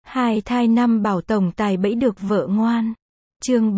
Hai thai năm bảo tổng tài bẫy được vợ ngoan. Chương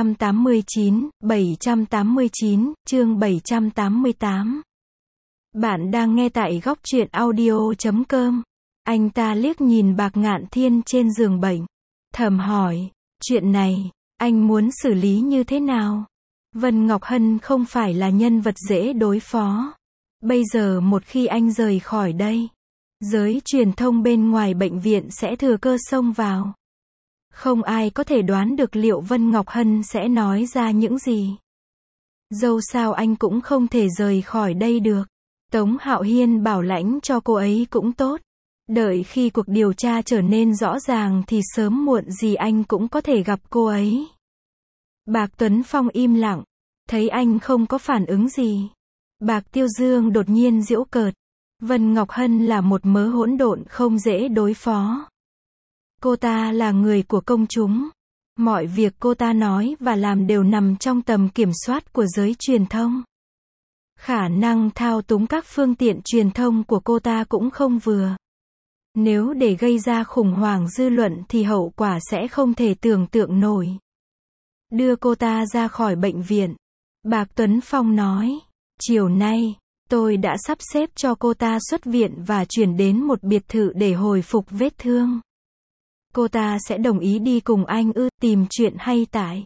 789, chương 788. Bạn đang nghe tại góc truyện audio.com. Anh ta liếc nhìn Bạc Ngạn Thiên trên giường bệnh, thầm hỏi, chuyện này, anh muốn xử lý như thế nào? Vân Ngọc Hân không phải là nhân vật dễ đối phó. Bây giờ một khi anh rời khỏi đây, giới truyền thông bên ngoài bệnh viện sẽ thừa cơ xông vào. Không ai có thể đoán được liệu Vân Ngọc Hân sẽ nói ra những gì. Dẫu sao anh cũng không thể rời khỏi đây được. Tống Hạo Hiên bảo lãnh cho cô ấy cũng tốt. Đợi khi cuộc điều tra trở nên rõ ràng thì sớm muộn gì anh cũng có thể gặp cô ấy. Bạc Tuấn Phong im lặng, thấy anh không có phản ứng gì. Bạc Tiêu Dương đột nhiên giễu cợt. Vân Ngọc Hân là một mớ hỗn độn không dễ đối phó. Cô ta là người của công chúng. Mọi việc cô ta nói và làm đều nằm trong tầm kiểm soát của giới truyền thông. Khả năng thao túng các phương tiện truyền thông của cô ta cũng không vừa. Nếu để gây ra khủng hoảng dư luận thì hậu quả sẽ không thể tưởng tượng nổi. Đưa cô ta ra khỏi bệnh viện. Bạc Tuấn Phong nói, chiều nay, tôi đã sắp xếp cho cô ta xuất viện và chuyển đến một biệt thự để hồi phục vết thương. Cô ta sẽ đồng ý đi cùng anh tìm chuyện hay tại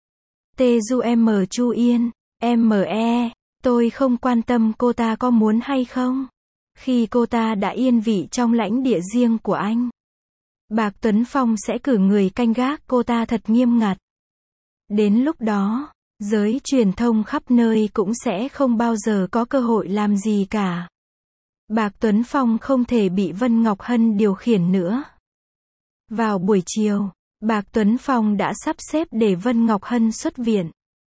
TUM Chu Yên, tôi không quan tâm cô ta có muốn hay không. Khi cô ta đã yên vị trong lãnh địa riêng của anh, Bạc Tuấn Phong sẽ cử người canh gác cô ta thật nghiêm ngặt. Đến lúc đó, giới truyền thông khắp nơi cũng sẽ không bao giờ có cơ hội làm gì cả. Bạc Tuấn Phong không thể bị Vân Ngọc Hân điều khiển nữa. Vào buổi chiều, Bạc Tuấn Phong đã sắp xếp để Vân Ngọc Hân xuất viện.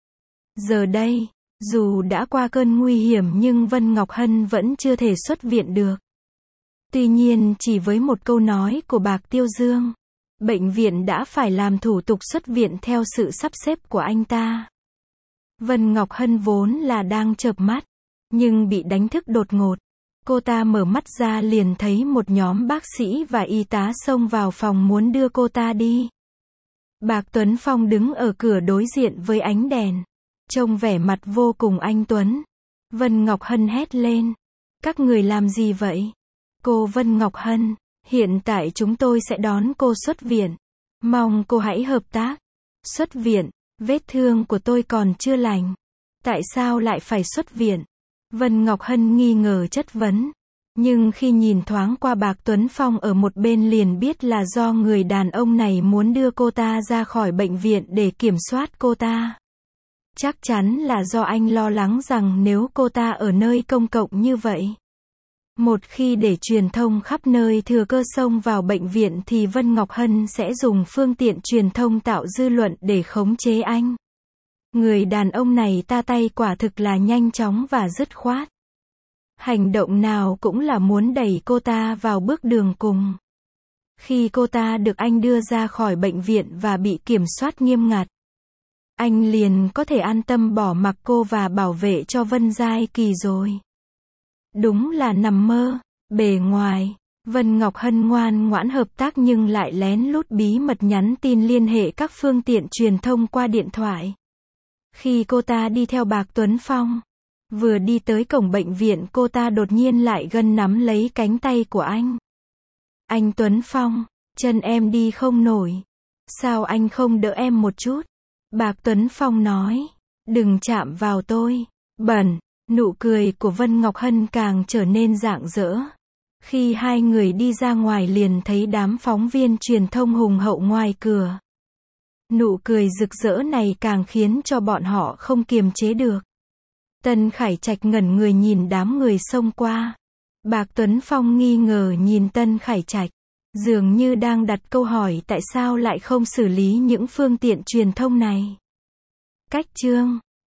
Giờ đây, dù đã qua cơn nguy hiểm nhưng Vân Ngọc Hân vẫn chưa thể xuất viện được. Tuy nhiên chỉ với một câu nói của Bạc Tiêu Dương, bệnh viện đã phải làm thủ tục xuất viện theo sự sắp xếp của anh ta. Vân Ngọc Hân vốn là đang chợp mắt, nhưng bị đánh thức đột ngột. Cô ta mở mắt ra liền thấy một nhóm bác sĩ và y tá xông vào phòng muốn đưa cô ta đi. Bạc Tuấn Phong đứng ở cửa đối diện với ánh đèn, trông vẻ mặt vô cùng anh tuấn. Vân Ngọc Hân hét lên, các người làm gì vậy? Cô Vân Ngọc Hân, hiện tại chúng tôi sẽ đón cô xuất viện. Mong cô hãy hợp tác. Xuất viện, vết thương của tôi còn chưa lành. Tại sao lại phải xuất viện? Vân Ngọc Hân nghi ngờ chất vấn. Nhưng khi nhìn thoáng qua Bạc Tuấn Phong ở một bên liền biết là do người đàn ông này muốn đưa cô ta ra khỏi bệnh viện để kiểm soát cô ta. Chắc chắn là do anh lo lắng rằng nếu cô ta ở nơi công cộng như vậy, một khi để truyền thông khắp nơi thừa cơ xông vào bệnh viện thì Vân Ngọc Hân sẽ dùng phương tiện truyền thông tạo dư luận để khống chế anh. Người đàn ông này ta tay quả thực là nhanh chóng và dứt khoát. Hành động nào cũng là muốn đẩy cô ta vào bước đường cùng. Khi cô ta được anh đưa ra khỏi bệnh viện và bị kiểm soát nghiêm ngặt, anh liền có thể an tâm bỏ mặc cô và bảo vệ cho Vân Giai Kỳ rồi. Đúng là nằm mơ. Bề ngoài, Vân Ngọc Hân ngoan ngoãn hợp tác nhưng lại lén lút bí mật nhắn tin liên hệ các phương tiện truyền thông qua điện thoại. Khi cô ta đi theo Bạc Tuấn Phong, vừa đi tới cổng bệnh viện cô ta đột nhiên lại gần nắm lấy cánh tay của anh. Anh Tuấn Phong, chân em đi không nổi. Sao anh không đỡ em một chút? Bạc Tuấn Phong nói, đừng chạm vào tôi. Bẩn. Nụ cười của Vân Ngọc Hân càng trở nên rạng rỡ. Khi hai người đi ra ngoài liền thấy đám phóng viên truyền thông hùng hậu ngoài cửa. Nụ cười rực rỡ này càng khiến cho bọn họ không kiềm chế được. Tân Khải Trạch ngẩn người nhìn đám người xông qua. Bạc Tuấn Phong nghi ngờ nhìn Tân Khải Trạch, dường như đang đặt câu hỏi tại sao lại không xử lý những phương tiện truyền thông này. Cách chương